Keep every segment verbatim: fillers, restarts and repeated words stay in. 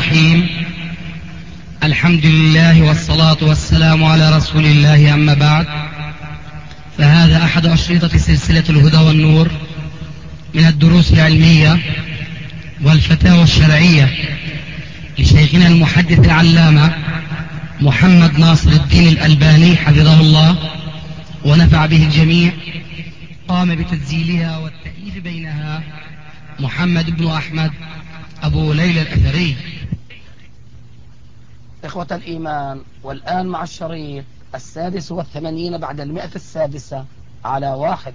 الرحيم. الحمد لله والصلاة والسلام على رسول الله، أما بعد، فهذا أحد أشرطة سلسلة الهدى والنور من الدروس العلمية والفتاوى الشرعية لشيخنا المحدث العلامة محمد ناصر الدين الألباني حفظه الله ونفع به الجميع. قام بتسجيلها والتأليف بينها محمد بن أحمد أبو ليلى الأثري. إخوة الإيمان، والآن مع الشريط السادس والثمانين بعد المئة السادسة على واحد.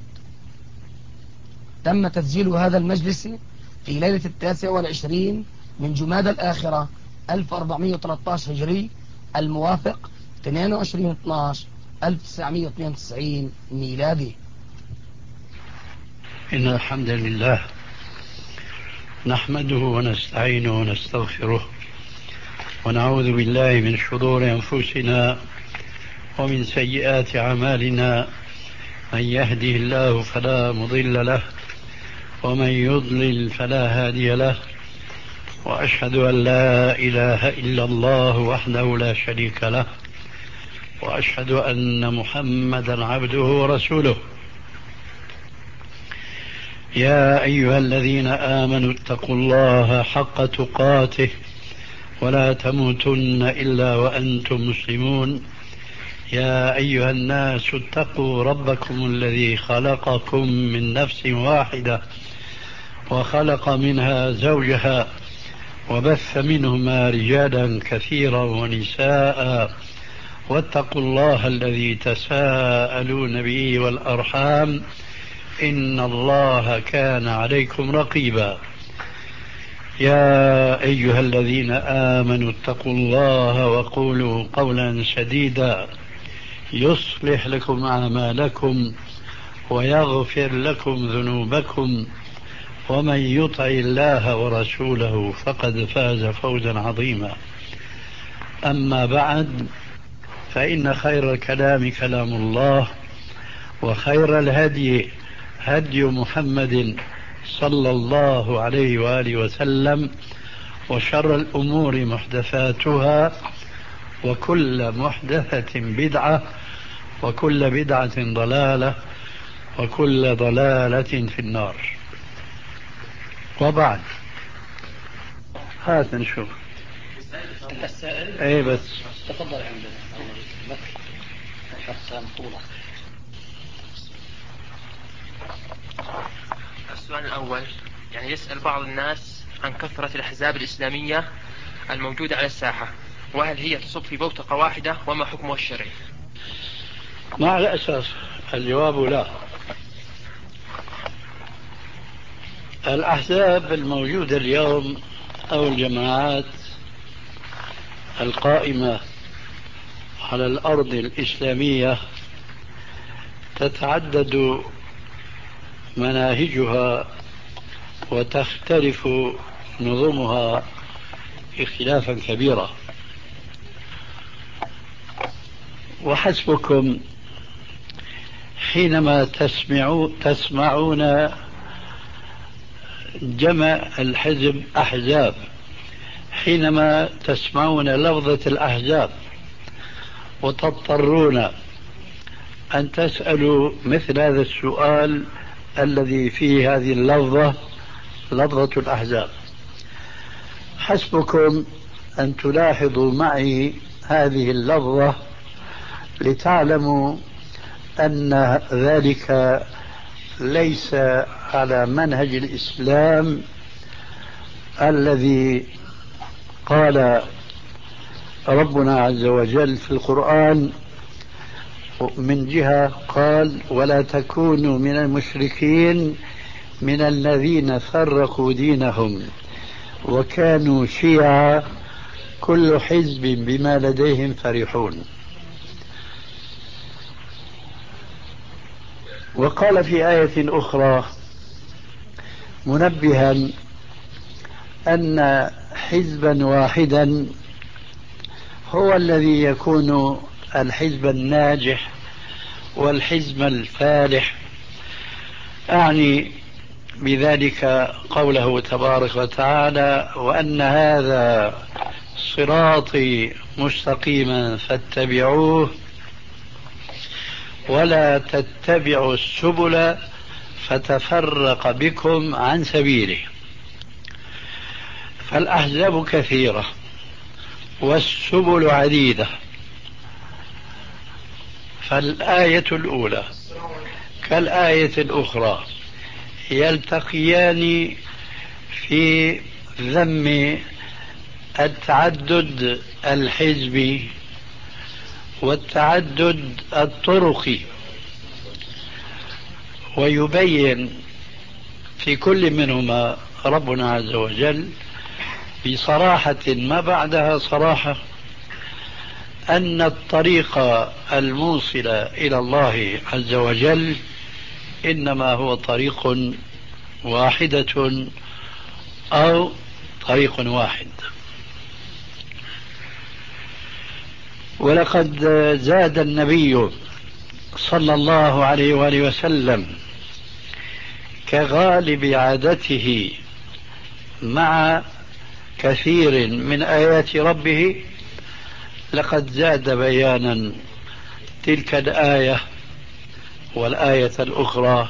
تم تسجيل هذا المجلس في ليلة التاسع والعشرين من جماد الآخرة ألف وأربعمئة وثلاثة عشر هجري، الموافق اثنين وعشرين اثني عشر ألف وتسعمئة واثنين وتسعين ميلادي. إن الحمد لله نحمده ونستعينه ونستغفره ونعوذ بالله من شرور أنفسنا ومن سيئات أعمالنا. من يهده الله فلا مضل له ومن يضلل فلا هادي له، وأشهد أن لا إله إلا الله وحده لا شريك له، وأشهد أن محمدا عبده ورسوله. يا أيها الذين آمنوا اتقوا الله حق تقاته ولا تموتن إلا وأنتم مسلمون. يا أيها الناس اتقوا ربكم الذي خلقكم من نفس واحدة وخلق منها زوجها وبث منهما رجالا كثيرا ونساء، واتقوا الله الذي تساءلون به والأرحام إن الله كان عليكم رقيبا. يا أيها الذين آمنوا اتقوا الله وقولوا قولا سديدا يصلح لكم أعمالكم ويغفر لكم ذنوبكم، ومن يطع الله ورسوله فقد فاز فوزا عظيما. أما بعد، فإن خير الكلام كلام الله، وخير الهدي هدي محمد صلى الله عليه وآله وسلم، وشر الأمور محدثاتها، وكل محدثة بدعة، وكل بدعة ضلالة، وكل ضلالة في النار. وبعد، هات نشوف. السائل ايه بس تفضل عندنا. السؤال الأول، يعني يسأل بعض الناس عن كثرة الأحزاب الإسلامية الموجودة على الساحة، وهل هي تصب في بوتقة واحدة، وما حكمها الشرعي؟ مع الأساس الجواب لا. الأحزاب الموجودة اليوم أو الجماعات القائمة على الأرض الإسلامية تتعدد مناهجها وتختلف نظمها اختلافا كبيرا، وحسبكم حينما تسمعوا تسمعون جمع الحزب أحزاب، حينما تسمعون لفظة الأحزاب وتضطرون أن تسألوا مثل هذا السؤال الذي فيه هذه اللفظة، لفظة الأحزاب، حسبكم أن تلاحظوا معي هذه اللفظة لتعلموا أن ذلك ليس على منهج الإسلام الذي قال ربنا عز وجل في القرآن. من جهة قال ولا تكونوا من المشركين من الذين فرقوا دينهم وكانوا شيعا كل حزب بما لديهم فرحون. وقال في آية أخرى منبها أن حزبا واحدا هو الذي يكون الحزب الناجح والحزب الفالح، أعني بذلك قوله تبارك وتعالى: وأن هذا صراطي مستقيما فاتبعوه ولا تتبعوا السبل فتفرق بكم عن سبيله. فالأحزاب كثيرة والسبل عديدة، فالآية الأولى كالآية الأخرى يلتقيان في ذم التعدد الحزبي والتعدد الطرقي، ويبين في كل منهما ربنا عز وجل بصراحة ما بعدها صراحة أن الطريق الموصل إلى الله عز وجل إنما هو طريق واحدة أو طريق واحد. ولقد زاد النبي صلى الله عليه وآله وسلم كغالب عادته مع كثير من آيات ربه، لقد زاد بيانا تلك الآية والآية الأخرى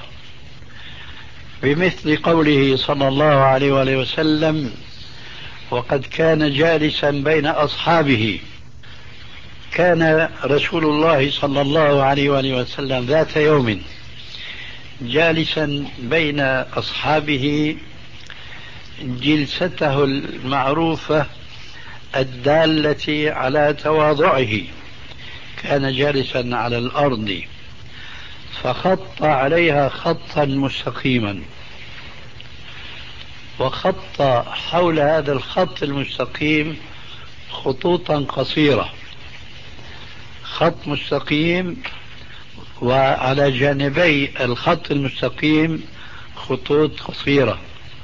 بمثل قوله صلى الله عليه وآله وسلم: وقد كان جالسا بين أصحابه. كان رسول الله صلى الله عليه وآله وسلم ذات يوم جالسا بين أصحابه جلسته المعروفة الدالة على تواضعه، كان جالسا على الأرض فخط عليها خطا مستقيما، وخط حول هذا الخط المستقيم خطوطا قصيرة، خط مستقيم وعلى جانبي الخط المستقيم خطوط قصيرة.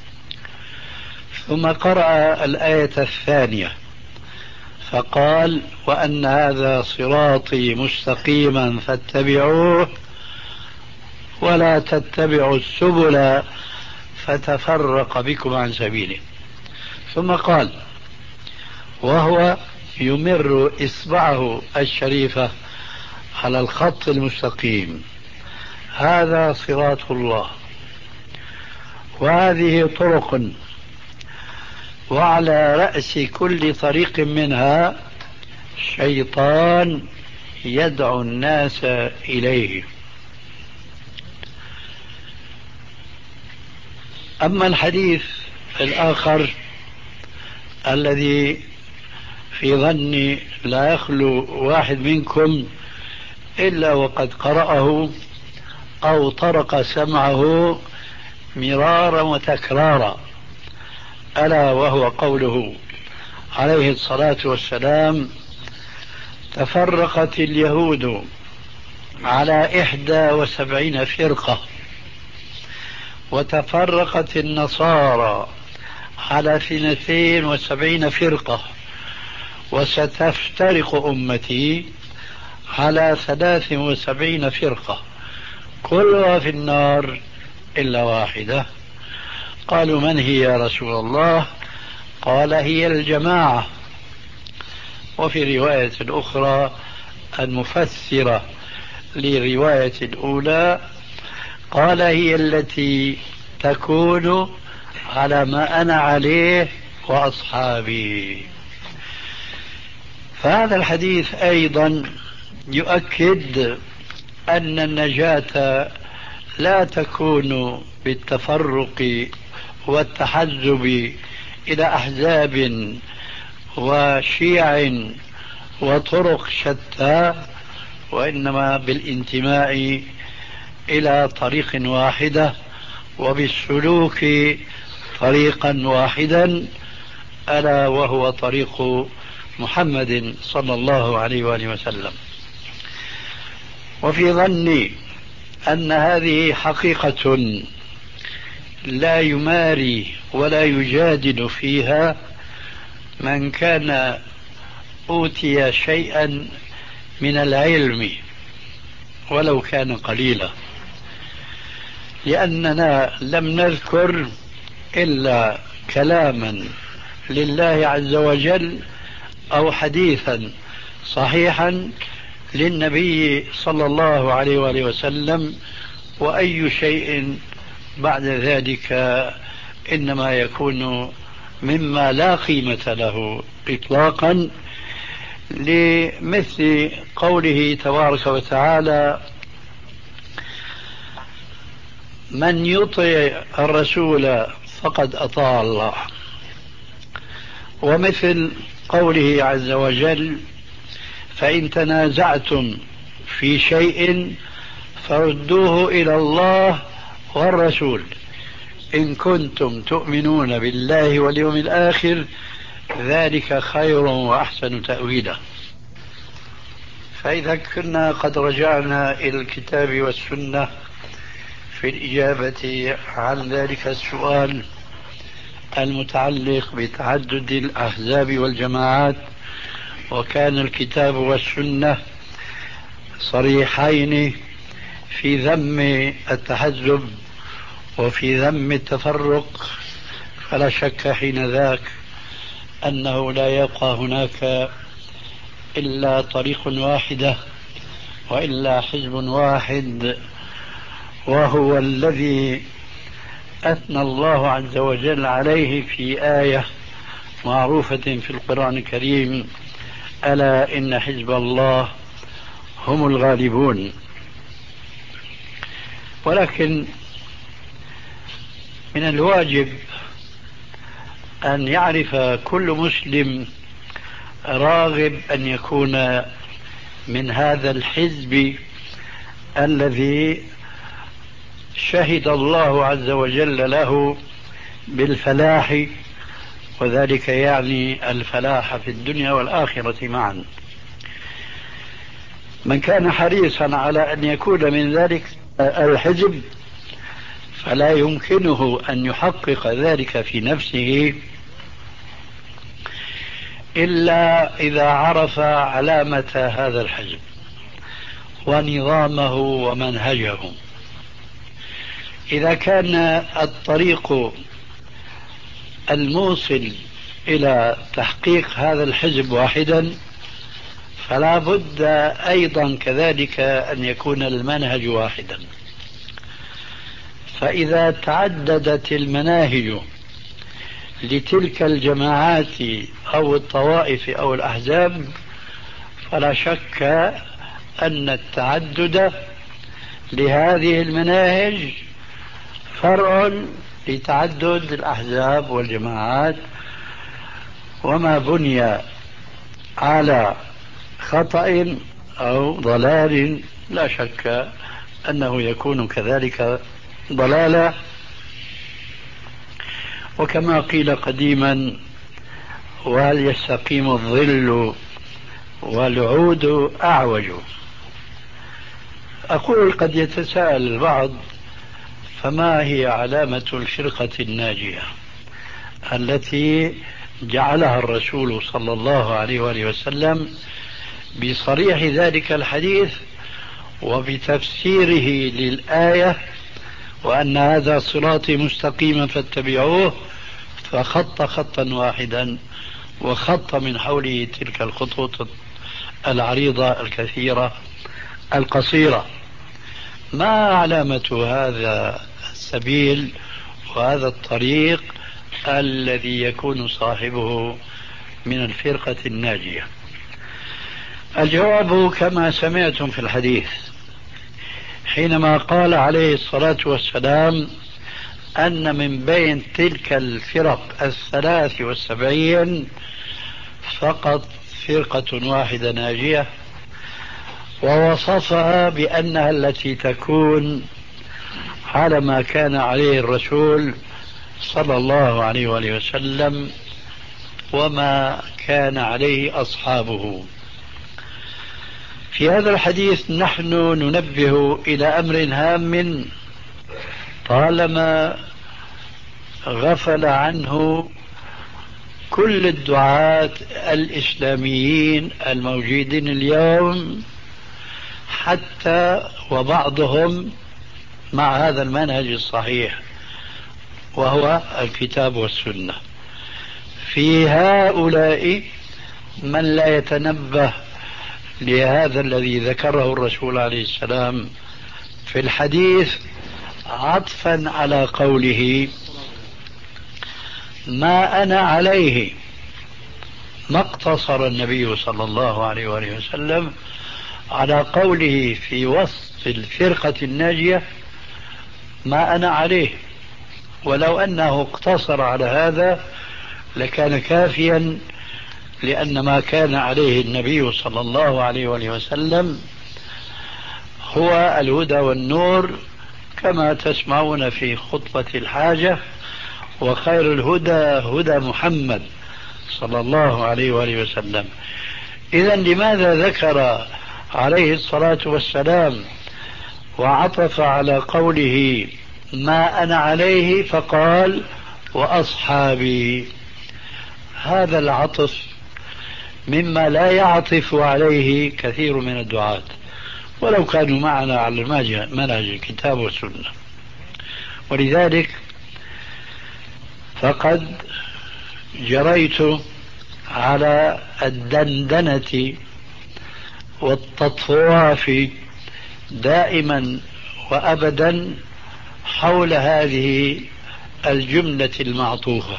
ثم قرأ الآية الثانية فقال: وأن هذا صراطي مستقيما فاتبعوه ولا تتبعوا السبل فتفرق بكم عن سبيله. ثم قال وهو يمر إصبعه الشريفة على الخط المستقيم: هذا صراط الله وهذه طرق، وعلى رأس كل طريق منها شيطان يدعو الناس إليه. أما الحديث الآخر الذي في ظني لا يخلو واحد منكم إلا وقد قرأه أو طرق سمعه مرارا وتكرارا، ألا وهو قوله عليه الصلاة والسلام: تفرقت اليهود على إحدى وسبعين فرقة وتفرقت النصارى على اثنتين وسبعين فرقة وستفترق أمتي على ثلاث وسبعين فرقة كلها في النار إلا واحدة. قالوا: من هي يا رسول الله؟ قال: هي الجماعة. وفي رواية أخرى المفسرة لرواية الأولى قال: هي التي تكون على ما أنا عليه وأصحابي. فهذا الحديث أيضا يؤكد أن النجاة لا تكون بالتفرق والتحزب إلى أحزاب وشيع وطرق شتى، وإنما بالانتماء إلى طريق واحدة وبالسلوك طريقا واحدا، ألا وهو طريق محمد صلى الله عليه وآله وسلم. وفي ظني أن هذه حقيقة لا يماري ولا يجادل فيها من كان أوتي شيئا من العلم ولو كان قليلا، لأننا لم نذكر إلا كلاما لله عز وجل أو حديثا صحيحا للنبي صلى الله عليه وآله وسلم، وأي شيء بعد ذلك إنما يكون مما لا قيمة له إطلاقا، لمثل قوله تبارك وتعالى: من يطع الرسول فقد أطاع الله، ومثل قوله عز وجل: فإن تنازعتم في شيء فردوه إلى الله والرسول إن كنتم تؤمنون بالله واليوم الآخر ذلك خير وأحسن تأويلا. فإذا كنا قد رجعنا إلى الكتاب والسنة في الإجابة عن ذلك السؤال المتعلق بتعدد الأحزاب والجماعات، وكان الكتاب والسنة صريحين في ذم التحزب وفي ذم التفرق، فلا شك حين ذاك أنه لا يبقى هناك إلا طريق واحدة وإلا حزب واحد، وهو الذي أثنى الله عز وجل عليه في آية معروفة في القرآن الكريم: ألا إن حزب الله هم الغالبون. ولكن من الواجب أن يعرف كل مسلم راغب أن يكون من هذا الحزب الذي شهد الله عز وجل له بالفلاح، وذلك يعني الفلاح في الدنيا والآخرة معا. من كان حريصا على أن يكون من ذلك الحزب فلا يمكنه أن يحقق ذلك في نفسه إلا إذا عرف علامة هذا الحزب ونظامه ومنهجه. إذا كان الطريق الموصل إلى تحقيق هذا الحزب واحدا فلا بد أيضا كذلك أن يكون المنهج واحدا. فإذا تعددت المناهج لتلك الجماعات أو الطوائف أو الأحزاب فلا شك أن التعدد لهذه المناهج فرع لتعدد الأحزاب والجماعات، وما بني على خطأ أو ضلال لا شك أنه يكون كذلك ضلالا. وكما قيل قديما: وهل يستقيم الظل والعود أعوج. أقول قد يتساءل البعض: فما هي علامة الفرقة الناجية التي جعلها الرسول صلى الله عليه وآله وسلم بصريح ذلك الحديث وبتفسيره للآية: وأن هذا صراطي مستقيما فاتبعوه، فخط خطا واحدا وخط من حوله تلك الخطوط العريضة الكثيرة القصيرة. ما علامة هذا السبيل وهذا الطريق الذي يكون صاحبه من الفرقة الناجية؟ الجواب كما سمعتم في الحديث حينما قال عليه الصلاة والسلام أن من بين تلك الفرق الثلاث والسبعين فقط فرقة واحدة ناجية، ووصفها بأنها التي تكون على ما كان عليه الرسول صلى الله عليه وآله وسلم وما كان عليه أصحابه. في هذا الحديث نحن ننبه إلى أمر هام طالما غفل عنه كل الدعاة الإسلاميين الموجودين اليوم، حتى وبعضهم مع هذا المنهج الصحيح وهو الكتاب والسنة. في هؤلاء من لا يتنبه لهذا الذي ذكره الرسول عليه السلام في الحديث عطفا على قوله ما أنا عليه. ما اقتصر النبي صلى الله عليه وآله وسلم على قوله في وسط الفرقة الناجية ما أنا عليه، ولو أنه اقتصر على هذا لكان كافيا، لأن ما كان عليه النبي صلى الله عليه وآله وسلم هو الهدى والنور، كما تسمعون في خطبة الحاجة وخير الهدى هدى محمد صلى الله عليه وآله وسلم. إذا لماذا ذكر عليه الصلاة والسلام وعطف على قوله ما أنا عليه فقال وأصحابي؟ هذا العطف مما لا يعطف عليه كثير من الدعاة ولو كانوا معنا على منهج الكتاب والسنة. ولذلك فقد جريت على الدندنة والتطواف دائما وأبدا حول هذه الجملة المعطوفة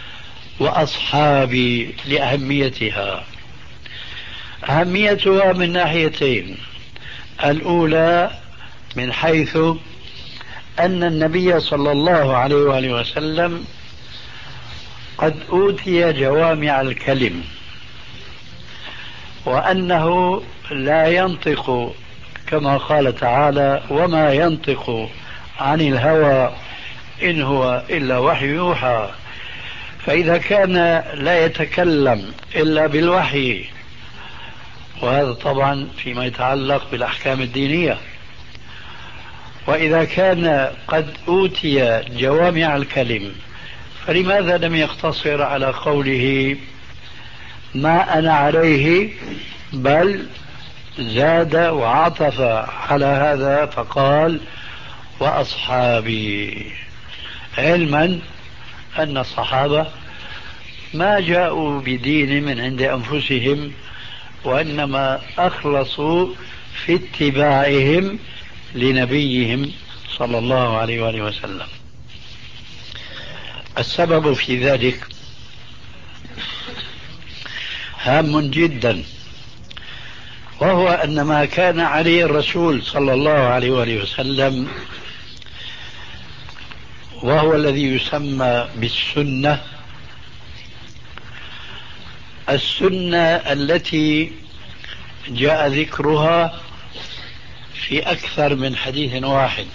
وأصحابي لأهميتها. أهميتها من ناحيتين: الأولى من حيث أن النبي صلى الله عليه وآله وسلم قد أوتي جوامع الكلم، وأنه لا ينطق كما قال تعالى وما ينطق عن الهوى إن هو إلا وحي يوحى. فإذا كان لا يتكلم إلا بالوحي، وهذا طبعا فيما يتعلق بالأحكام الدينية، وإذا كان قد أوتي جوامع الكلم فلماذا لم يقتصر على قوله ما أنا عليه، بل زاد وعطف على هذا فقال وأصحابي، علما أن الصحابة ما جاءوا بدين من عند أنفسهم، وإنما أخلصوا في اتباعهم لنبيهم صلى الله عليه وآله وسلم. السبب في ذلك هام جدا، وهو أن ما كان عليه الرسول صلى الله عليه وآله وسلم وهو الذي يسمى بالسنة، السنة التي جاء ذكرها في أكثر من حديث واحد.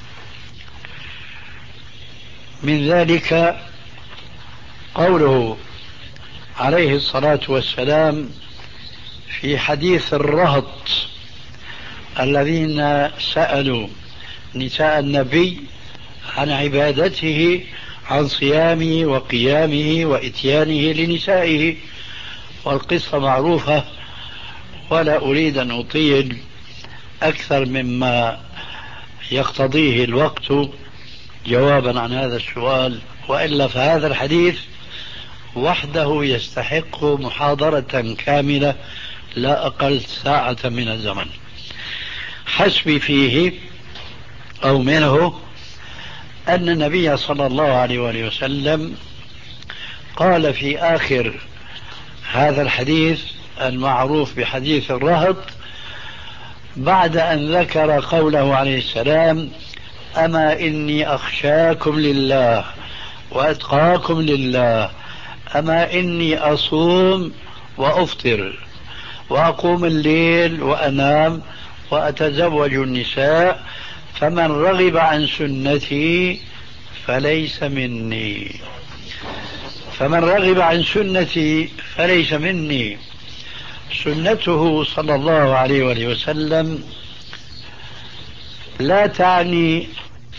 من ذلك قوله عليه الصلاة والسلام في حديث الرهط الذين سألوا نساء النبي عن عبادته، عن صيامه وقيامه وإتيانه لنسائه، والقصة معروفة ولا أريد أن أطيل أكثر مما يقتضيه الوقت جوابا عن هذا السؤال، وإلا فهذا الحديث وحده يستحق محاضرة كاملة لا أقل ساعة من الزمن. حسبي فيه أو منه أن النبي صلى الله عليه وآله وسلم قال في آخر هذا الحديث المعروف بحديث الرهط، بعد أن ذكر قوله عليه السلام أما إني أخشاكم لله وأتقاكم لله، أما إني أصوم وأفطر وأقوم الليل وأنام وأتزوج النساء، فمن رغب عن سنتي فليس مني. فمن رغب عن سنتي فليس مني. سنته صلى الله عليه وآله وسلم لا تعني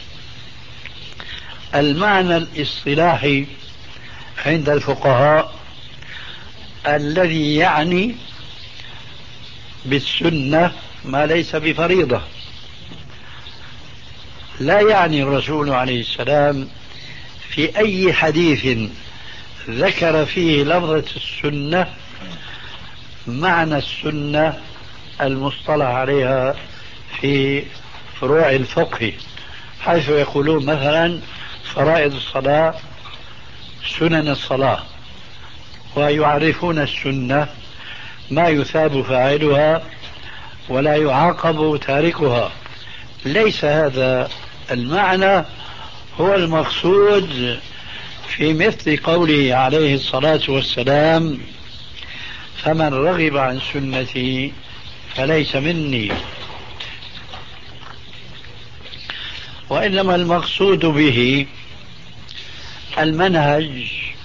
المعنى الاصطلاحي عند الفقهاء الذي يعني بالسنة ما ليس بفريضة، لا يعني الرسول عليه السلام في أي حديث ذكر فيه لفظة السنة معنى السنة المصطلح عليها في فروع الفقه، حيث يقولون مثلا فرائض الصلاة سنن الصلاة، ويعرفون السنة ما يثاب فاعلها ولا يعاقب تاركها. ليس هذا المعنى هو المقصود في مثل قوله عليه الصلاة والسلام: فمن رغب عن سنتي فليس مني. وإنما المقصود به المنهج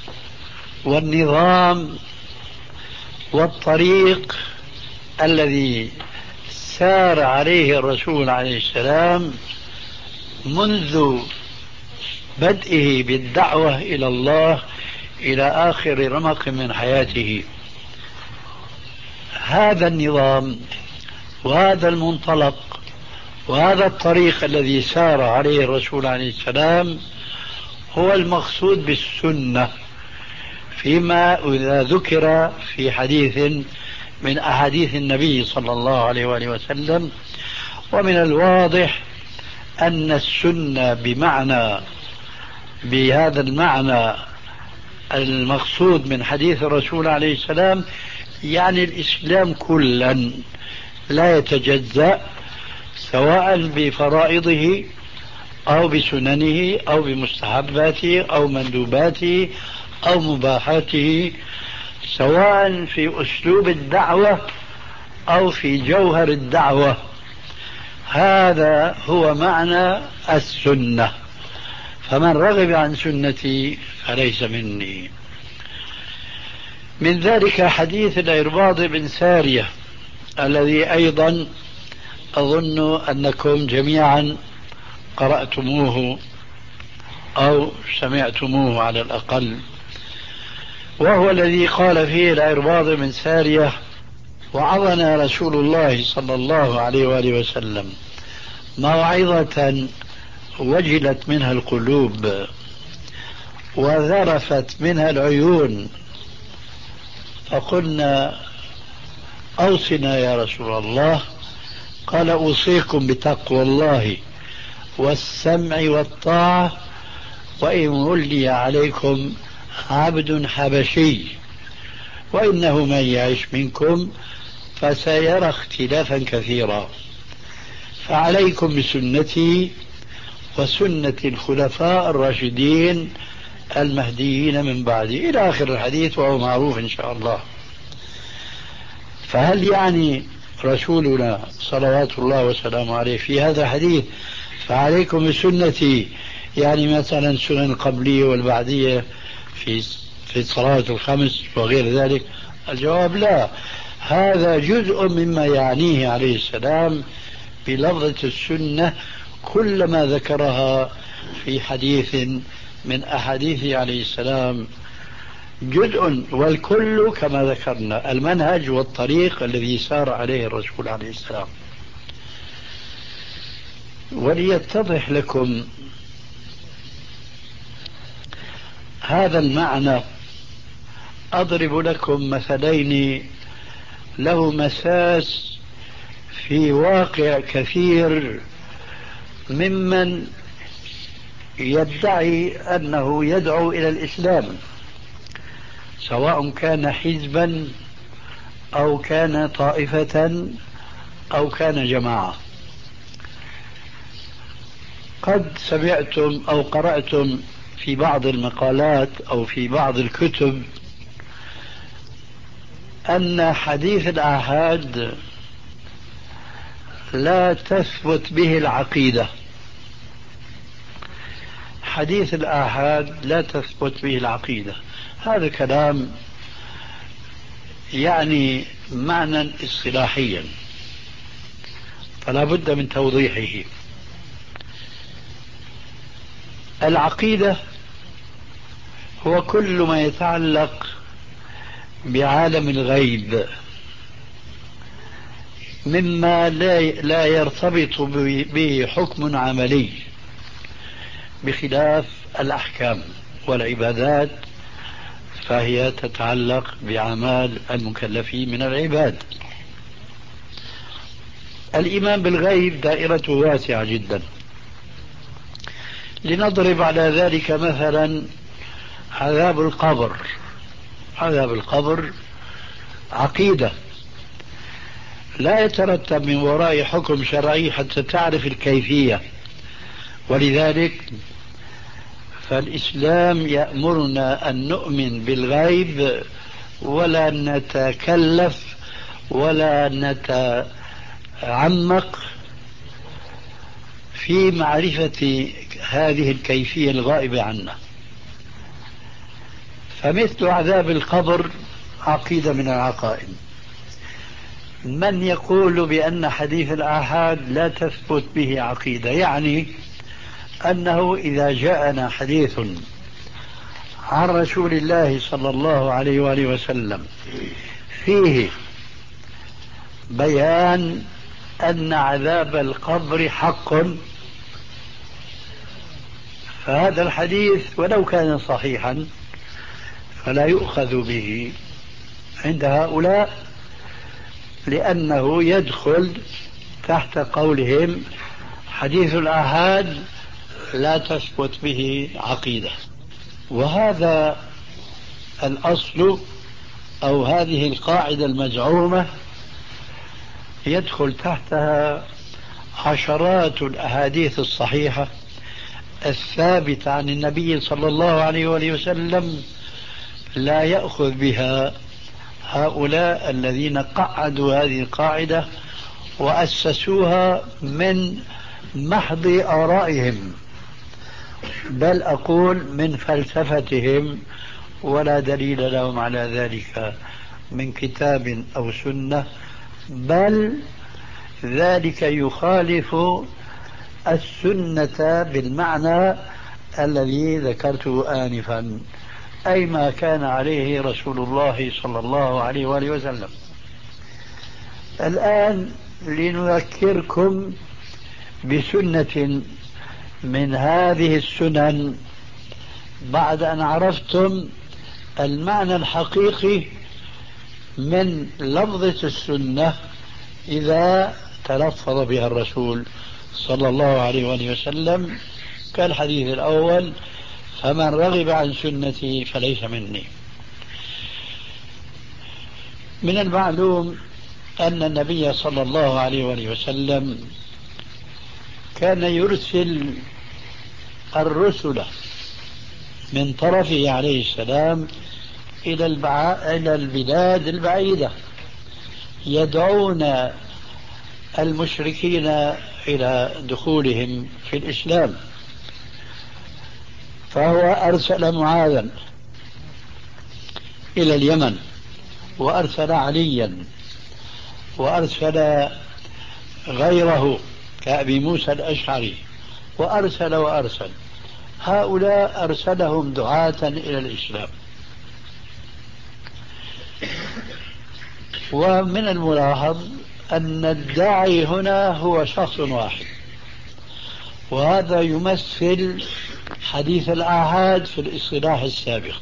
والنظام والطريق الذي سار عليه الرسول عليه السلام منذ بدئه بالدعوة إلى الله إلى آخر رمق من حياته. هذا النظام وهذا المنطلق وهذا الطريق الذي سار عليه الرسول عليه السلام هو المقصود بالسنة، فيما إذا ذكر في حديث من أحاديث النبي صلى الله عليه وآله وسلم. ومن الواضح أن السنة بمعنى بهذا المعنى المقصود من حديث الرسول عليه السلام يعني الإسلام كلا لا يتجزأ، سواء بفرائضه أو بسننه أو بمستحباته أو مندوباته أو مباحاته، سواء في أسلوب الدعوة أو في جوهر الدعوة. هذا هو معنى السنة. فمن رغب عن سنتي فليس مني. من ذلك حديث العرباض بن سارية الذي أيضا أظن أنكم جميعا قرأتموه أو سمعتموه على الأقل، وهو الذي قال فيه العرباض بن سارية: وعظنا رسول الله صلى الله عليه وآله وسلم موعظة وجلت منها القلوب وذرفت منها العيون، فقلنا: أوصنا يا رسول الله. قال: أوصيكم بتقوى الله والسمع والطاعة وإن ولي عليكم عبد حبشي، وإنه من يعش منكم فسيرى اختلافا كثيرا، فعليكم بسنتي وسنة الخلفاء الراشدين المهديين من بعدي، إلى آخر الحديث، وهو معروف إن شاء الله. فهل يعني رسولنا صلوات الله وسلامه عليه في هذا الحديث فعليكم بسنتي يعني مثلا سنن القبلية والبعدية في في الصلاة الخمس وغير ذلك؟ الجواب لا. هذا جزء مما يعنيه عليه السلام بلفظة السنة كلما ذكرها في حديث من أحاديثه عليه السلام، جزء والكل كما ذكرنا المنهج والطريق الذي سار عليه الرسول عليه السلام. وليتضح لكم هذا المعنى أضرب لكم مثلين له مساس في واقع كثير ممن يدعي أنه يدعو إلى الإسلام، سواء كان حزبا أو كان طائفة أو كان جماعة. قد سمعتم أو قرأتم في بعض المقالات أو في بعض الكتب أن حديث الآحاد لا تثبت به العقيدة. حديث الآحاد لا تثبت به العقيدة. هذا كلام يعني معنى اصطلاحيا، فلا بد من توضيحه. العقيدة هو كل ما يتعلق بعالم الغيب مما لا لا يرتبط به حكم عملي، بخلاف الأحكام والعبادات فهي تتعلق بأعمال المكلفين من العباد. الإيمان بالغيب دائرته واسعة جدا. لنضرب على ذلك مثلا عذاب القبر. عذاب القبر عقيدة لا يترتب من وراء حكم شرعي حتى تعرف الكيفية، ولذلك فالإسلام يأمرنا أن نؤمن بالغيب ولا نتكلف ولا نتعمق في معرفة هذه الكيفية الغائبة عنا. فمثل عذاب القبر عقيدة من العقائد. من يقول بأن حديث الآحاد لا تثبت به عقيدة، يعني أنه إذا جاءنا حديث عن رسول الله صلى الله عليه وآله وسلم فيه بيان أن عذاب القبر حق، فهذا الحديث ولو كان صحيحا فلا يؤخذ به عند هؤلاء، لأنه يدخل تحت قولهم حديث الآحاد لا تثبت به عقيدة. وهذا الأصل أو هذه القاعدة المزعومة يدخل تحتها عشرات الأحاديث الصحيحة الثابتة عن النبي صلى الله عليه وآله وسلم لا يأخذ بها هؤلاء الذين قعدوا هذه القاعدة وأسسوها من محض آرائهم، بل أقول من فلسفتهم، ولا دليل لهم على ذلك من كتاب أو سنة، بل ذلك يخالف السنة بالمعنى الذي ذكرته آنفا، أي ما كان عليه رسول الله صلى الله عليه وآله وسلم. الآن لنذكركم بسنة من هذه السنن بعد أن عرفتم المعنى الحقيقي من لفظة السنة إذا تلفظ بها الرسول صلى الله عليه وآله وسلم، كالحديث الأول: فمن رغب عن سنتي فليس مني. من المعلوم أن النبي صلى الله عليه وآله وسلم كان يرسل الرسل من طرفه عليه السلام إلى إلى البلاد البعيدة يدعون المشركين إلى دخولهم في الإسلام. فهو أرسل معاذا إلى اليمن، وأرسل عليا، وأرسل غيره كأبي موسى الأشعري، وأرسل وأرسل. هؤلاء أرسلهم دعاة إلى الإسلام. ومن الملاحظ أن الداعي هنا هو شخص واحد، وهذا يمثل حديث الآحاد في الاصطلاح السابق.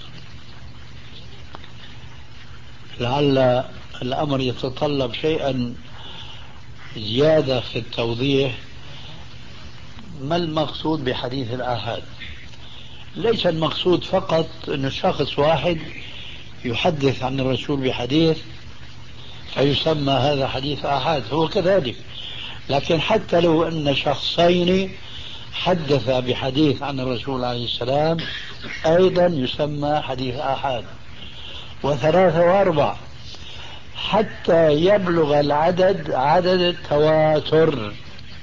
لعل الأمر يتطلب شيئا زيادة في التوضيح. ما المقصود بحديث الآحاد؟ ليس المقصود فقط أن شخص واحد يحدث عن الرسول بحديث فيسمى هذا حديث آحاد، هو كذلك، لكن حتى لو أن شخصين حدث بحديث عن الرسول عليه السلام أيضا يسمى حديث آحاد، وثلاثة وأربع، حتى يبلغ العدد عدد التواتر.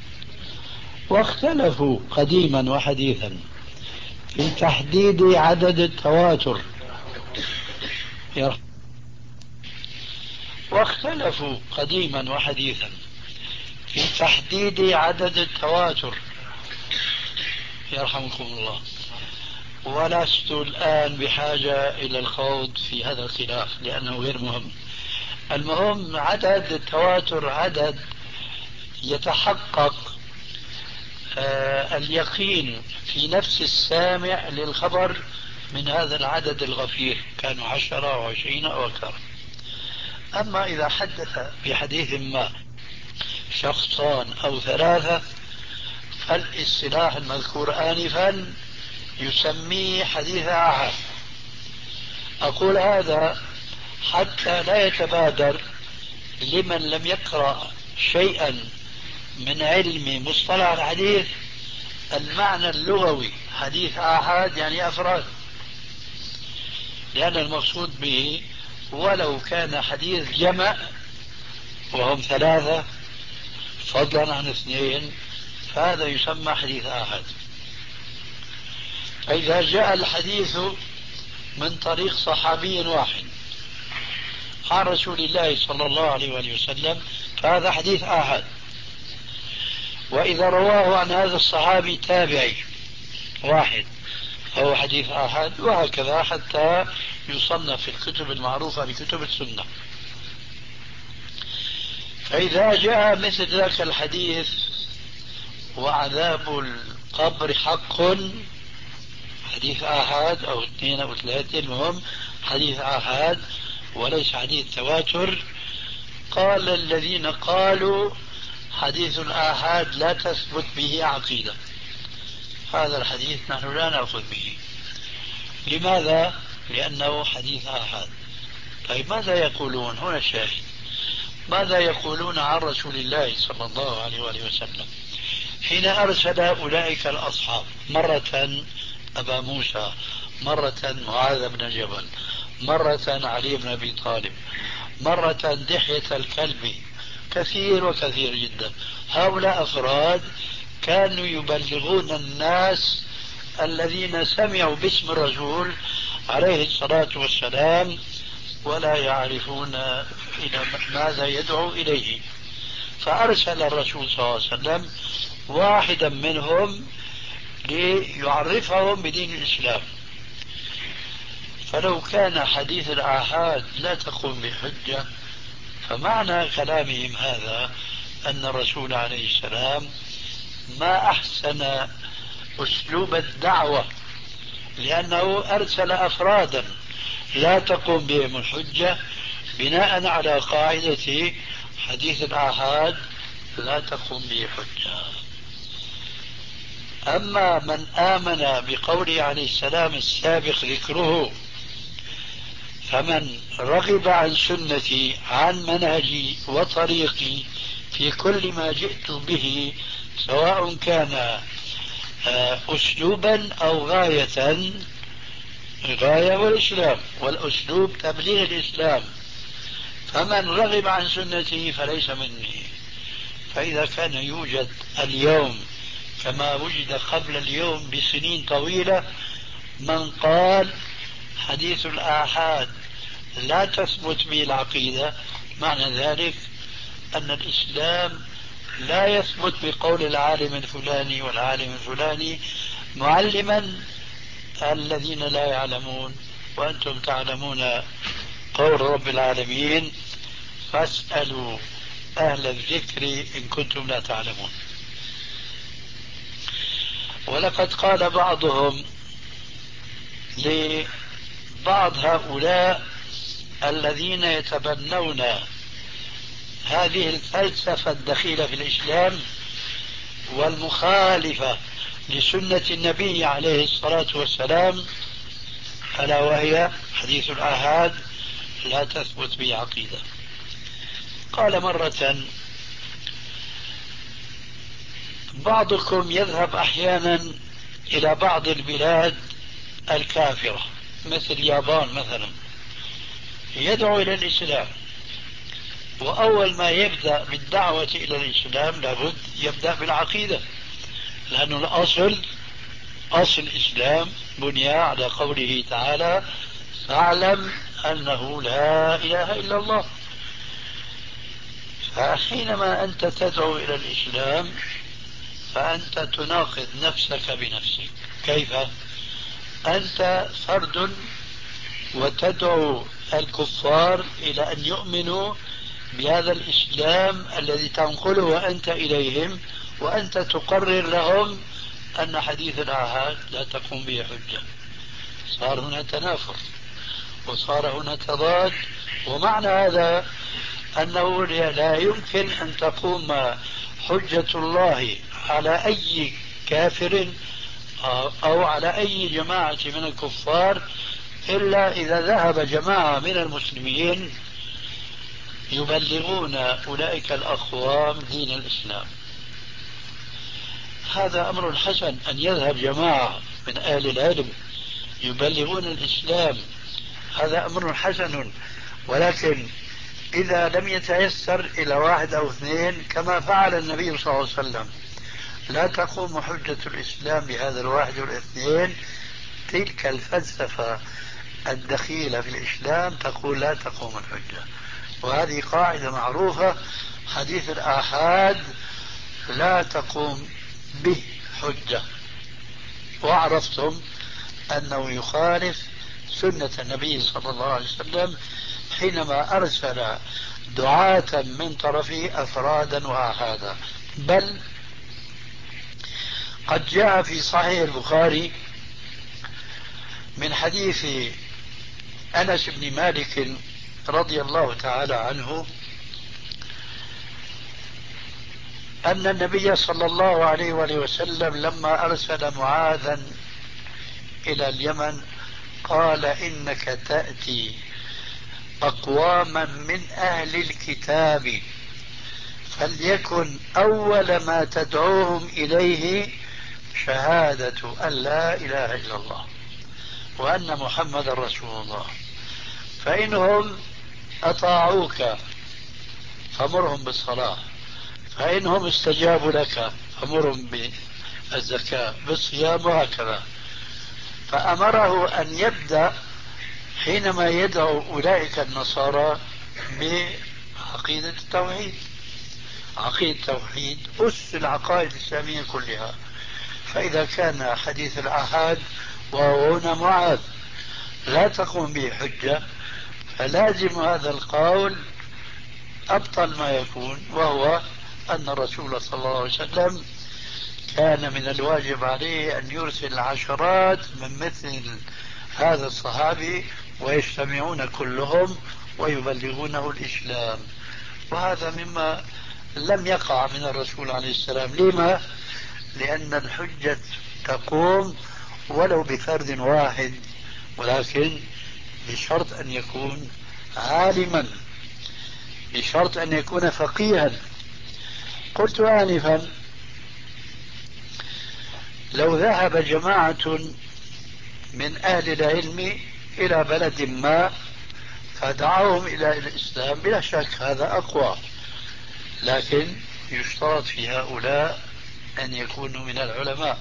واختلفوا قديما وحديثا في تحديد عدد التواتر. واختلفوا قديما وحديثا في تحديد عدد التواتر، يرحمكم الله. ولست الآن بحاجة إلى الخوض في هذا الخلاف لأنه غير مهم. المهم عدد التواتر عدد يتحقق آه اليقين في نفس السامع للخبر من هذا العدد الغفير، كانوا عشرة أو عشرين أو أكثر. أما إذا حدث بحديث ما شخصان أو ثلاثة فالاصطلاح المذكور آنفا يسميه حديث آحاد. أقول هذا حتى لا يتبادر لمن لم يقرأ شيئا من علم مصطلح الحديث المعنى اللغوي حديث آحاد يعني أفراد، لأن المقصود به ولو كان حديث جمع وهم ثلاثة فضلا عن اثنين فهذا يسمى حديث آحاد. فإذا جاء الحديث من طريق صحابي واحد عن رسول الله صلى الله عليه وآله وسلم فهذا حديث آحاد. وإذا رواه عن هذا الصحابي تابعي واحد فهو حديث آحاد، وهكذا حتى يصنف في الكتب المعروفة بكتب السنة. فإذا جاء مثل ذاك الحديث وعذاب القبر حق حديث آحاد أو اثنين أو ثلاثة المهم حديث آحاد وليس حديث تواتر، قال الذين قالوا حديث الآحاد لا تثبت به عقيدة، هذا الحديث نحن لا نأخذ به. لماذا؟ لأنه حديث آحاد. طيب ماذا يقولون؟ هنا الشاهد، ماذا يقولون عن رسول الله صلى الله عليه وآله وسلم حين أرسل أولئك الأصحاب مرة أبا موسى، مرة معاذ بن جبل، مرة علي بن أبي طالب، مرة دحية الكلب، كثير وكثير جدا. هؤلاء أفراد كانوا يبلغون الناس الذين سمعوا باسم الرسول عليه الصلاة والسلام ولا يعرفون إلى ماذا يدعو إليه، فأرسل الرسول صلى الله عليه وسلم واحدا منهم ليعرفهم بدين الإسلام. فلو كان حديث الآحاد لا تقوم بحجة فمعنى كلامهم هذا أن الرسول عليه السلام ما أحسن أسلوب الدعوة، لأنه أرسل أفرادا لا تقوم بهم الحجة بناء على قاعدة حديث الآحاد لا تقوم به حجة. أما من آمن بقوله عليه السلام السابق ذكره فمن رغب عن سنتي عن منهجي وطريقي في كل ما جئت به سواء كان أسلوبا أو غاية، غاية والإسلام والأسلوب تبليغ الإسلام، فمن رغب عن سنتي فليس مني. فإذا كان يوجد اليوم كما وجد قبل اليوم بسنين طويلة من قال حديث الآحاد لا تثبت به العقيدة، معنى ذلك أن الإسلام لا يثبت بقول العالم الفلاني والعالم الفلاني معلما الذين لا يعلمون، وأنتم تعلمون قول رب العالمين فاسألوا أهل الذكر إن كنتم لا تعلمون. ولقد قال بعضهم لبعض هؤلاء الذين يتبنون هذه الفلسفة الدخيلة في الإسلام والمخالفة لسنة النبي عليه الصلاة والسلام، ألا وهي حديث الآحاد لا تثبت به عقيدة. قال مرة بعضكم يذهب أحيانا إلى بعض البلاد الكافرة مثل اليابان مثلا يدعو إلى الإسلام، وأول ما يبدأ بالدعوة إلى الإسلام لابد يبدأ بالعقيدة، لأن الأصل أصل الإسلام بني على قوله تعالى فاعلم أنه لا إله إلا الله. فحينما أنت تدعو إلى الإسلام فأنت تناقض نفسك بنفسك. كيف؟ أنت فرد وتدعو الكفار إلى أن يؤمنوا بهذا الإسلام الذي تنقله أنت إليهم، وأنت تقرر لهم أن حديث الآحاد لا تقوم به حجة. صار هنا تنافر وصار هنا تضاد، ومعنى هذا أنه لا يمكن أن تقوم حجة الله على أي كافر أو على أي جماعة من الكفار إلا إذا ذهب جماعة من المسلمين يبلغون أولئك الأقوام دين الإسلام. هذا أمر حسن أن يذهب جماعة من أهل العلم يبلغون الإسلام، هذا أمر حسن. ولكن إذا لم يتيسر إلى واحد أو اثنين كما فعل النبي صلى الله عليه وسلم لا تقوم حجة الإسلام بهذا الواحد والاثنين، تلك الفلسفة الدخيلة في الإسلام تقول لا تقوم الحجة. وهذه قاعدة معروفة، حديث الآحاد لا تقوم به حجة. وعرفتم أنه يخالف سنة النبي صلى الله عليه وسلم حينما أرسل دعاة من طرفه أفرادا وآحادا. بل قد جاء في صحيح البخاري من حديث أنس بن مالك رضي الله تعالى عنه أن النبي صلى الله عليه وآله وسلم لما أرسل معاذا إلى اليمن قال إنك تأتي أقواما من أهل الكتاب فليكن أول ما تدعوهم إليه شهادة أن لا إله إلا الله وأن محمد رسول الله، فإنهم أطاعوك فمرهم بالصلاة، فإنهم استجابوا لك فمرهم بالزكاة بالصيام وهكذا. فأمره أن يبدأ حينما يدعو أولئك النصارى بعقيدة التوحيد. عقيدة التوحيد أس العقائد الإسلامية كلها. فإذا كان حديث الآحاد وهو هنا معاذ لا تقوم به حجة، فلازم هذا القول أبطل ما يكون، وهو أن الرسول صلى الله عليه وسلم كان من الواجب عليه أن يرسل عشرات من مثل هذا الصحابي ويجتمعون كلهم ويبلغونه الإسلام. وهذا مما لم يقع من الرسول عليه السلام. لما؟ لأن الحجة تقوم ولو بفرد واحد، ولكن بشرط أن يكون عالما، بشرط أن يكون فقيها. قلت آنفا لو ذهب جماعة من أهل العلم إلى بلد ما فدعوهم إلى الإسلام بلا شك هذا أقوى، لكن يشترط في هؤلاء أن يكونوا من العلماء.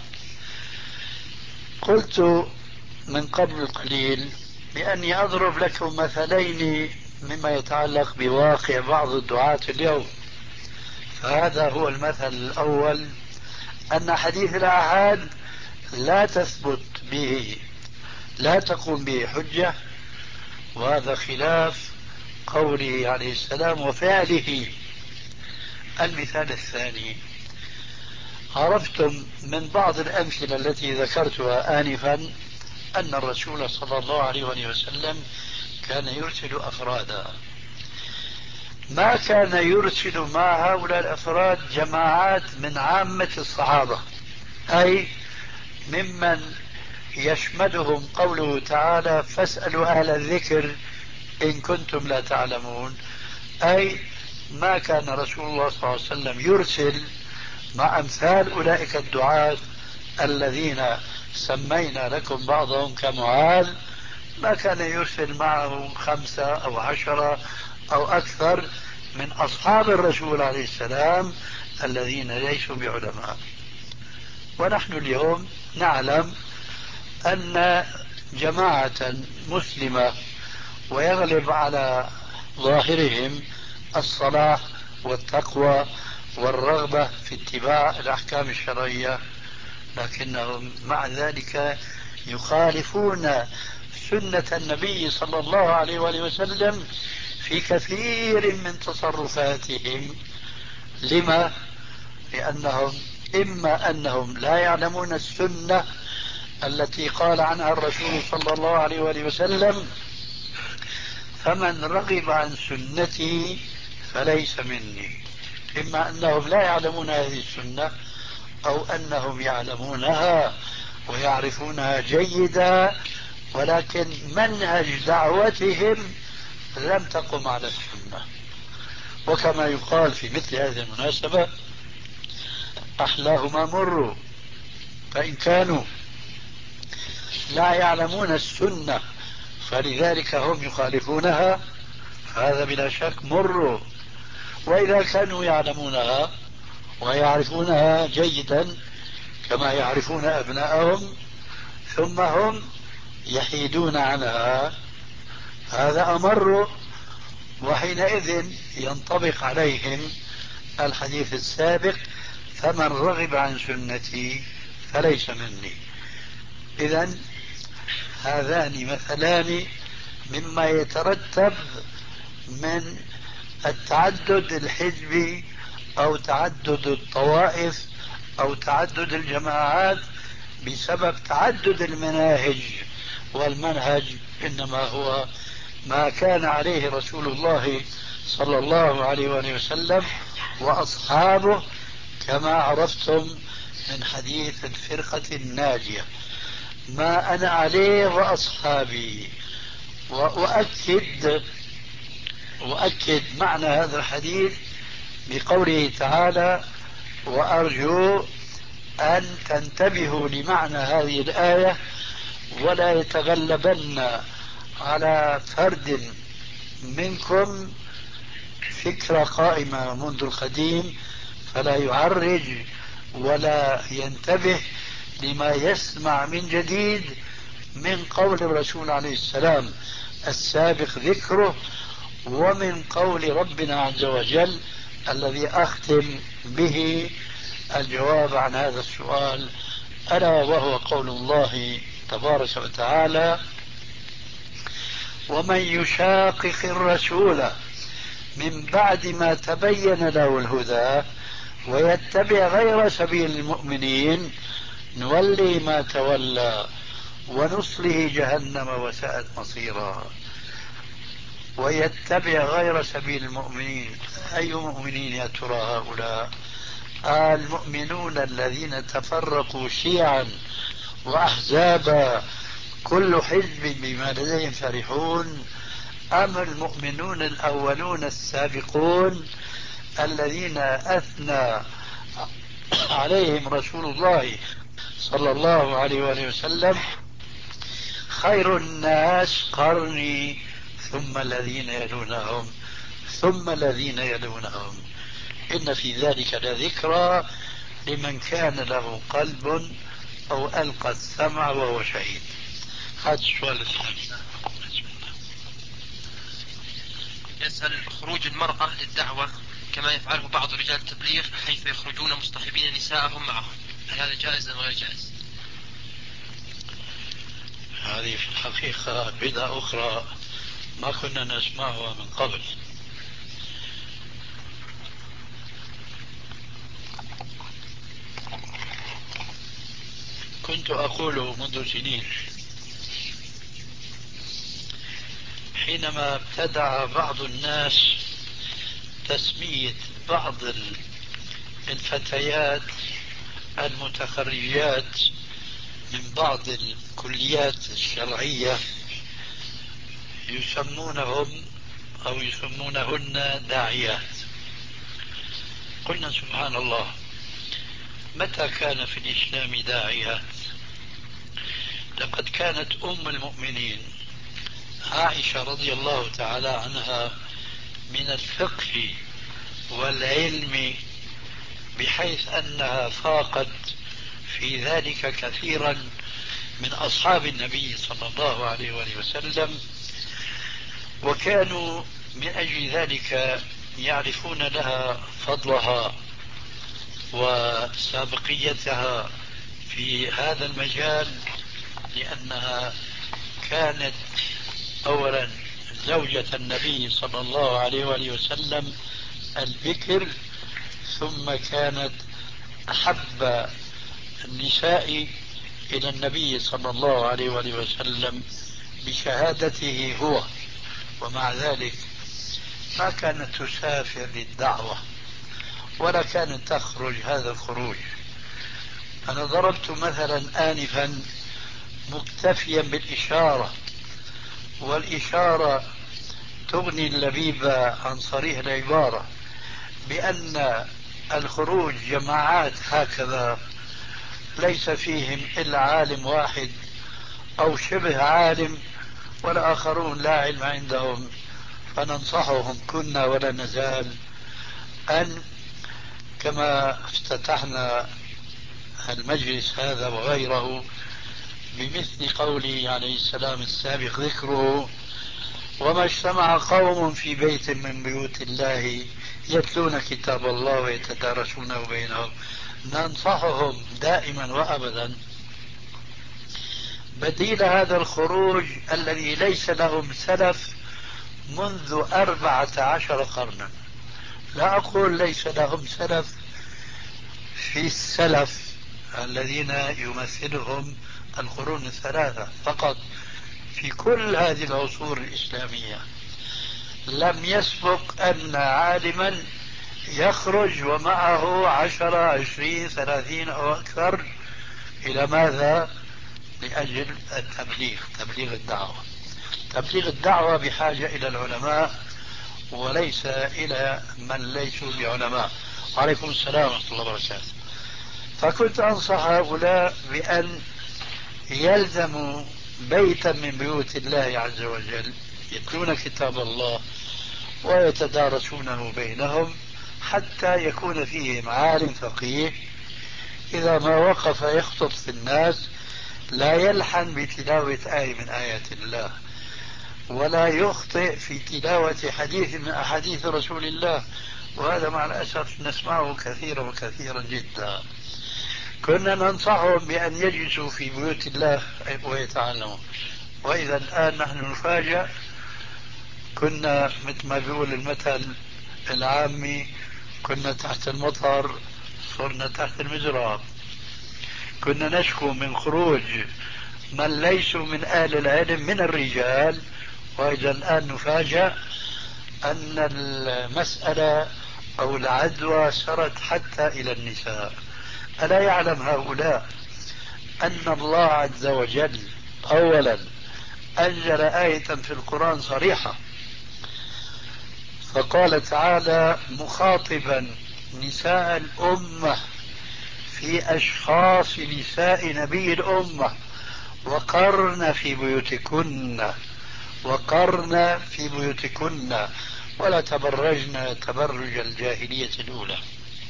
قلت من قبل قليل بأني أضرب لكم مثلين مما يتعلق بواقع بعض الدعاة اليوم. فهذا هو المثل الأول، أن حديث الآحاد لا تثبت به، لا تقوم به حجة، وهذا خلاف قوله عليه السلام وفعله. المثال الثاني، عرفتم من بعض الأمثلة التي ذكرتها آنفا أن الرسول صلى الله عليه وسلم كان يرسل أفرادا، ما كان يرسل مع هؤلاء الأفراد جماعات من عامة الصحابة، أي ممن يشملهم قوله تعالى فاسألوا أهل الذكر إن كنتم لا تعلمون. أي ما كان رسول الله صلى الله عليه وسلم يرسل مع أمثال أولئك الدعاة الذين سمينا لكم بعضهم كمعاذ، ما كان يرسل معه خمسة أو عشرة أو أكثر من أصحاب الرسول عليه السلام الذين ليسوا بعلماء. ونحن اليوم نعلم أن جماعة مسلمة ويغلب على ظاهرهم الصلاح والتقوى والرغبة في اتباع الأحكام الشرعية، لكنهم مع ذلك يخالفون سنة النبي صلى الله عليه وآله وسلم في كثير من تصرفاتهم. لما؟ لأنهم إما أنهم لا يعلمون السنة التي قال عنها الرسول صلى الله عليه وآله وسلم فمن رغب عن سنتي فليس مني، إما أنهم لا يعلمون هذه السنة أو أنهم يعلمونها ويعرفونها جيدا ولكن منهج دعوتهم لم تقم على السنة. وكما يقال في مثل هذه المناسبة أحلاهما مروا، فإن كانوا لا يعلمون السنة فلذلك هم يخالفونها هذا بلا شك مر، وإذا كانوا يعلمونها ويعرفونها جيدا كما يعرفون أبناءهم ثم هم يحيدون عنها هذا أمر، وحينئذ ينطبق عليهم الحديث السابق فمن رغب عن سنتي فليس مني. إذن هذان مثلان مما يترتب من التعدد الحزبي أو تعدد الطوائف أو تعدد الجماعات بسبب تعدد المناهج، والمنهج إنما هو ما كان عليه رسول الله صلى الله عليه وآله وسلم وأصحابه كما عرفتم من حديث الفرقة الناجية، ما أنا عليه وأصحابي. وأؤكد وأؤكد معنى هذا الحديث بقوله تعالى وأرجو أن تنتبهوا لمعنى هذه الآية ولا يتغلبن على فرد منكم فكرة قائمة منذ القديم فلا يعرج ولا ينتبه لما يسمع من جديد من قول الرسول عليه السلام السابق ذكره ومن قول ربنا عز وجل الذي أختم به الجواب عن هذا السؤال، ألا وهو قول الله تبارك وتعالى ومن يشاقق الرسول من بعد ما تبين له الهدى ويتبع غير سبيل المؤمنين نولي ما تولى ونصله جهنم وساءت مصيرا. ويتبع غير سبيل المؤمنين، أي مؤمنين يا ترى هؤلاء؟ المؤمنون الذين تفرقوا شيعا وأحزابا كل حزب بما لديهم فرحون، أم المؤمنون الأولون السابقون الذين أثنى عليهم رسول الله صلى الله عليه وآله وسلم خير الناس قرني ثم الذين يلونهم ثم الذين يلونهم إن في ذلك لذكرى لمن كان له قلب أو ألقى السمع وهو شهيد. هذا السؤال الثاني. يسأل خروج المرأة للدعوة كما يفعله بعض رجال التبليغ حيث يخرجون مصطحبين نساءهم معهم، هل هذا جائز أم غير جائز؟ هذه في الحقيقة بدعة أخرى ما كنا نسمعها من قبل. كنت أقول منذ سنين حينما ابتدع بعض الناس تسمية بعض الفتيات المتخرجات من بعض الكليات الشرعية يسمونهم أو يسمونهن داعيات. قلنا سبحان الله، متى كان في الإسلام داعيات؟ لقد كانت أم المؤمنين عائشة رضي الله تعالى عنها من الفقه والعلم بحيث أنها فاقت في ذلك كثيرا من أصحاب النبي صلى الله عليه وآله وسلم، وكانوا من أجل ذلك يعرفون لها فضلها وسابقيتها في هذا المجال، لأنها كانت أولا زوجة النبي صلى الله عليه وآله وسلم البكر، ثم كانت أحب النساء إلى النبي صلى الله عليه وآله وسلم بشهادته هو، ومع ذلك ما كانت تسافر للدعوة ولا كانت تخرج هذا الخروج. أنا ضربت مثلا آنفا مكتفيا بالإشارة، والإشارة تغني اللبيب عن صريح العبارة، بأن الخروج جماعات هكذا ليس فيهم إلا عالم واحد أو شبه عالم والآخرون لا علم عندهم، فننصحهم كنا ولا نزال أن كما افتتحنا المجلس هذا وغيره بمثل قوله عليه السلام السابق ذكره: وما اجتمع قوم في بيت من بيوت الله يتلون كتاب الله ويتدارسونه بينهم. ننصحهم دائما وأبدا بديل هذا الخروج الذي ليس لهم سلف منذ أربعة عشر قرنا. لا أقول ليس لهم سلف في السلف الذين يمثلهم القرون الثلاثة فقط، في كل هذه العصور الإسلامية لم يسبق أن عالما يخرج ومعه عشرة عشرين ثلاثين أو أكثر. إلى ماذا؟ لأجل التبليغ، تبليغ الدعوة. تبليغ الدعوة بحاجة إلى العلماء وليس إلى من ليسوا بعلماء. وعليكم السلام ورحمة الله وبركاته. فكنت أنصح هؤلاء بأن يلزموا بيتا من بيوت الله عز وجل يتلون كتاب الله ويتدارسونه بينهم، حتى يكون فيهم عالم فقيه إذا ما وقف يخطب في الناس لا يلحن بتلاوة آية من آيات الله، ولا يخطئ في تلاوة حديث من أحاديث رسول الله، وهذا مع الأسف نسمعه كثيرا وكثيرا جدا. كنا ننصحهم بأن يجلسوا في بيوت الله ويتعلموا، وإذا الآن نحن نفاجأ. كنا مثل ما بيقول المثل العامي: كنا تحت المطر صرنا تحت المزرعة. كنا نشكو من خروج من ليسوا من أهل العلم من الرجال، وإذا الآن نفاجأ أن المسألة أو العدوى سرت حتى إلى النساء. ألا يعلم هؤلاء أن الله عز وجل أولا أنزل آية في القرآن صريحة، فقال تعالى مخاطبا نساء الأمة في أشخاص نساء نبي الأمة: وقرن في بيوتكن، وقرن في بيوتكن ولا تبرجن تبرج الجاهلية الأولى.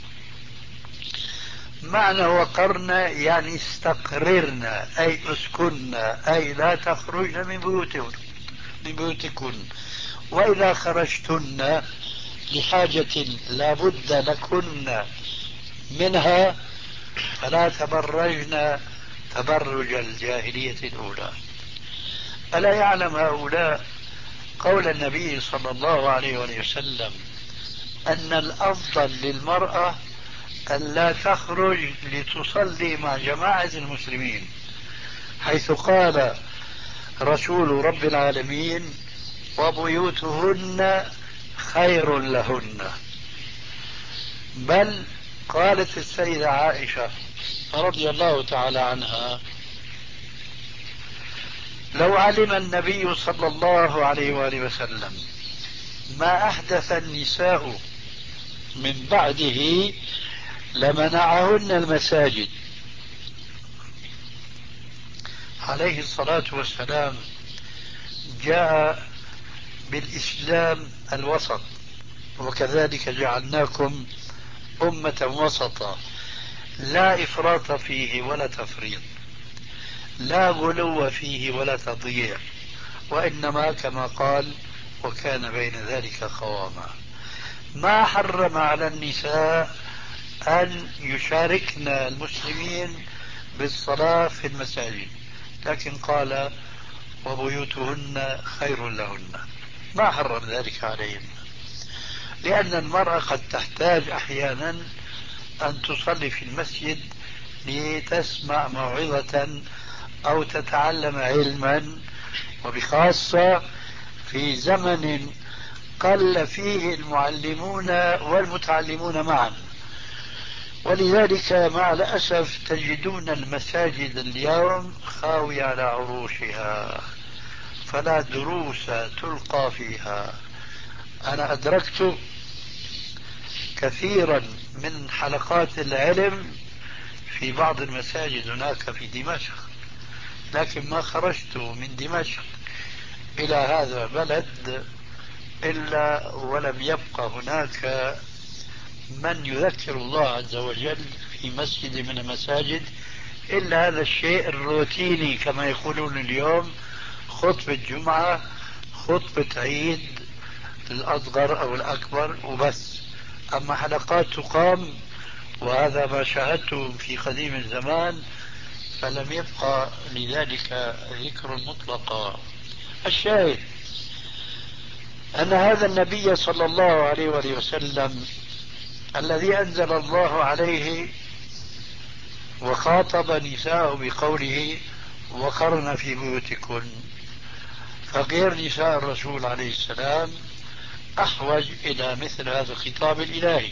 معنى وقرن يعني استقررن، أي اسكن، أي لا تخرجن من بيوتكن من بيوتكن وإذا خرجتن لحاجة لا بد لكن منها فلا تبرجن تبرج الجاهلية الأولى. ألا يعلم هؤلاء قول النبي صلى الله عليه وسلم أن الأفضل للمرأة أن لا تخرج لتصلي مع جماعة المسلمين، حيث قال رسول رب العالمين: وبيوتهن خير لهن. بل قالت السيدة عائشة رضي الله تعالى عنها: لو علم النبي صلى الله عليه وآله وسلم ما أحدث النساء من بعده لمنعهن المساجد. عليه الصلاة والسلام جاء بالإسلام الوسط: وكذلك جعلناكم أمة وسطا لا إفراط فيه ولا تفريط، لا غلو فيه ولا تضييع، وإنما كما قال: وكان بين ذلك قواما. ما حرم على النساء أن يشاركن المسلمين بالصلاة في المساجد، لكن قال: وبيوتهن خير لهن. ما حرم ذلك عليهن، لأن المرأة قد تحتاج أحيانا أن تصلي في المسجد لتسمع موعظة أو تتعلم علما، وبخاصة في زمن قل فيه المعلمون والمتعلمون معا. ولذلك مع الأسف تجدون المساجد اليوم خاوية على عروشها، فلا دروس تلقى فيها. أنا أدركت كثيرا من حلقات العلم في بعض المساجد هناك في دمشق، لكن ما خرجت من دمشق إلى هذا البلد إلا ولم يبقى هناك من يذكر الله عز وجل في مسجد من المساجد إلا هذا الشيء الروتيني كما يقولون اليوم، خطبة جمعة، خطبة عيد الأصغر أو الأكبر وبس. أما حلقات تقام، وهذا ما شاهدته في قديم الزمان، فلم يبقى لذلك ذكر مطلقا. الشاهد أن هذا النبي صلى الله عليه وسلم الذي أنزل الله عليه وخاطب نساءه بقوله وقرن في بيوتكن، فغير نساء الرسول عليه السلام أحوج إلى مثل هذا الخطاب الإلهي.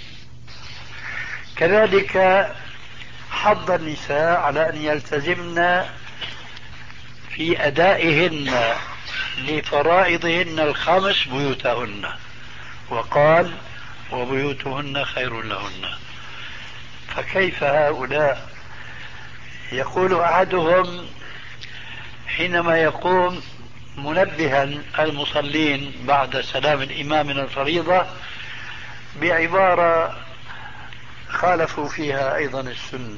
كذلك حض النساء على أن يلتزمن في أدائهن لفرائضهن الخمس بيوتهن، وقال وبيوتهن خير لهن. فكيف هؤلاء؟ يقول أحدهم حينما يقوم منبها المصلين بعد سلام الإمام من الفريضة بعبارة خالفوا فيها أيضا السنة،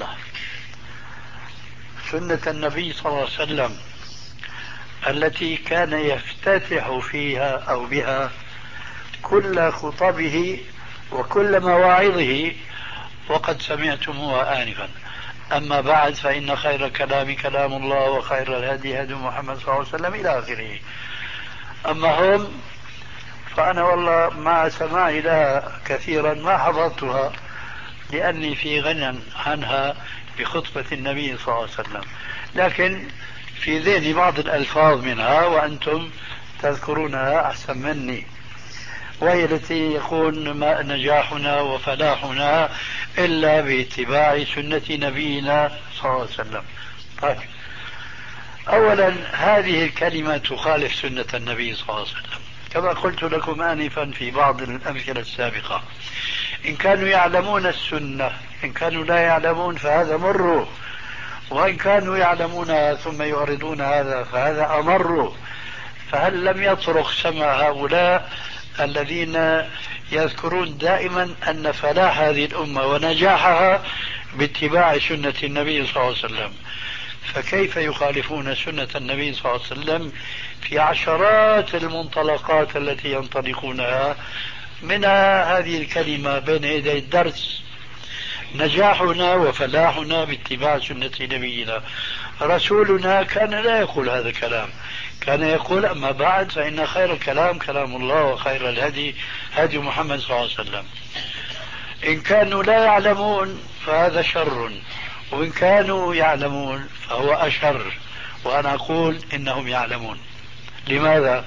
سنة النبي صلى الله عليه وسلم التي كان يفتتح فيها أو بها كل خطبه وكل مواعظه، وقد سمعتموها آنفا. أما بعد فإن خير كلام كلام الله وخير الهدي هدي محمد صلى الله عليه وسلم إلى آخره. أما هم فأنا والله مع سماعي لها كثيرا ما حفظتها لأني في غنى عنها بخطبة النبي صلى الله عليه وسلم، لكن في ذهني بعض الألفاظ منها وأنتم تذكرونها أحسن مني، وهي التي يكون ما نجاحنا وفلاحنا إلا باتباع سنة نبينا صلى الله عليه وسلم. طيب، أولا هذه الكلمة تخالف سنة النبي صلى الله عليه وسلم كما قلت لكم آنفا في بعض الأمثلة السابقة. إن كانوا يعلمون السنة، إن كانوا لا يعلمون فهذا مر، وإن كانوا يعلمونها ثم يعرضون هذا فهذا أمر. فهل لم يطرق سمع هؤلاء الذين يذكرون دائما أن فلاح هذه الأمة ونجاحها باتباع سنة النبي صلى الله عليه وسلم، فكيف يخالفون سنة النبي صلى الله عليه وسلم في عشرات المنطلقات التي ينطلقونها؟ منها هذه الكلمة بين يدي الدرس: نجاحنا وفلاحنا باتباع سنة نبينا. رسولنا كان لا يقول هذا الكلام، كان يقول أما بعد فإن خير الكلام كلام الله وخير الهدي هدي محمد صلى الله عليه وسلم. إن كانوا لا يعلمون فهذا شر، وإن كانوا يعلمون فهو أشر، وأنا أقول إنهم يعلمون. لماذا؟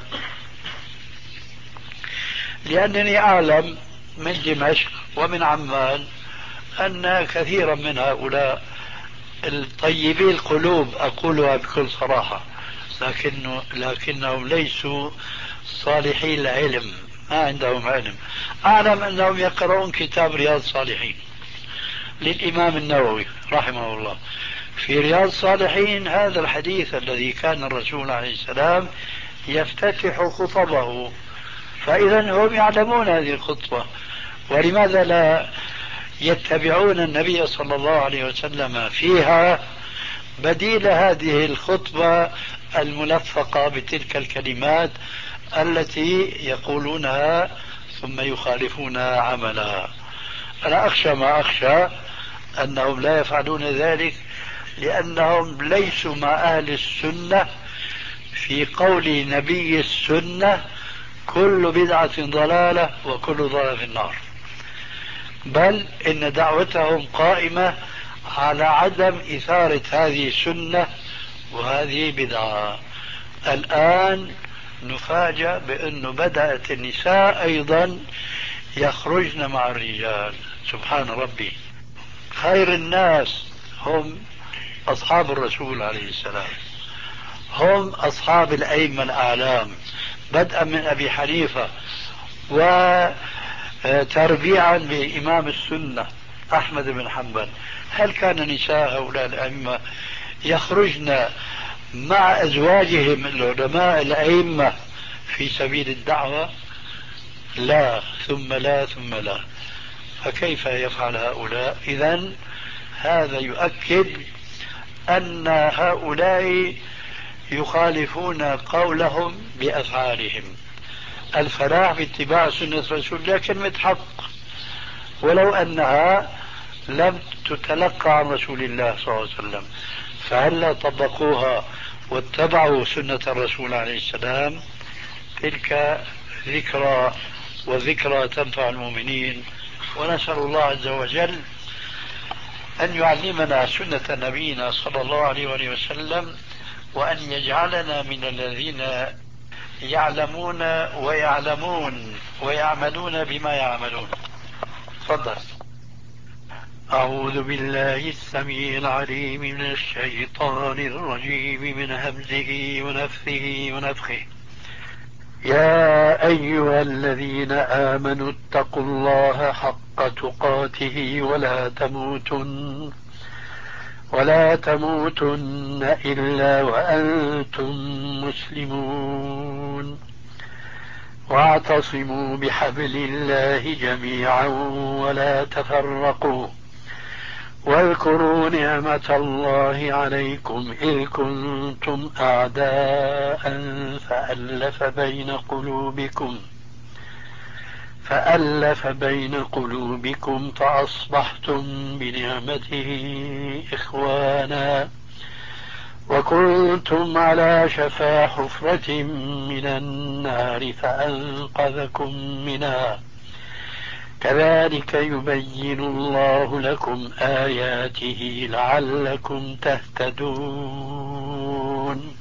لأنني أعلم من دمشق ومن عمان أن كثيرا من هؤلاء الطيبي القلوب، أقولها بكل صراحة، لكن لكنهم ليسوا صالحي العلم، ما عندهم علم. أعلم أنهم يقرؤون كتاب رياض الصالحين للإمام النووي رحمه الله. في رياض الصالحين هذا الحديث الذي كان الرسول عليه السلام يفتتح خطبه، فإذا هم يعلمون هذه الخطبة، ولماذا لا يتبعون النبي صلى الله عليه وسلم فيها بديل هذه الخطبة الملفقة بتلك الكلمات التي يقولونها ثم يخالفونها عملها؟ أنا أخشى ما أخشى أنهم لا يفعلون ذلك لأنهم ليسوا مع أهل السنة في قول نبي السنة: كل بدعة ضلالة وكل ضلالة في النار. بل إن دعوتهم قائمة على عدم إثارة هذه السنة وهذه بدعة. الآن نفاجأ بأنه بدأت النساء أيضا يخرجن مع الرجال. سبحان ربي. خير الناس هم أصحاب الرسول عليه السلام، هم أصحاب الأئمة الأعلام، بدءا من أبي حنيفة وتربيعا بإمام السنة أحمد بن حنبل. هل كان نساء هؤلاء الأئمة يخرجن مع أزواجهم العلماء الأئمة في سبيل الدعوة؟ لا ثم لا ثم لا. فكيف يفعل هؤلاء؟ إذن هذا يؤكد أن هؤلاء يخالفون قولهم بأفعالهم. الفلاح باتباع سنة رسول الله كلمة حق، ولو أنها لم تتلقى عن رسول الله صلى الله عليه وسلم، فهلا طبقوها واتبعوا سنة الرسول عليه السلام. تلك ذكرى، وذكرى تنفع المؤمنين. ونسأل الله عز وجل أن يعلمنا سنة نبينا صلى الله عليه وآله وسلم، وأن يجعلنا من الذين يعلمون ويعلمون ويعملون بما يعملون. تفضل. أعوذ بالله السميع العليم من الشيطان الرجيم من همزه ونفثه ونفخه. يا أيها الذين آمنوا اتقوا الله حق تقاته ولا تموتن ولا تموتن إلا وأنتم مسلمون، واعتصموا بحبل الله جميعا ولا تفرقوا، واذكروا نعمة الله عليكم إذ كنتم أعداء فألف بين قلوبكم فألف بين قلوبكم فأصبحتم بنعمته إخوانا، وكنتم على شفا حفرة من النار فأنقذكم منها. كذلك يبين الله لكم آياته لعلكم تهتدون.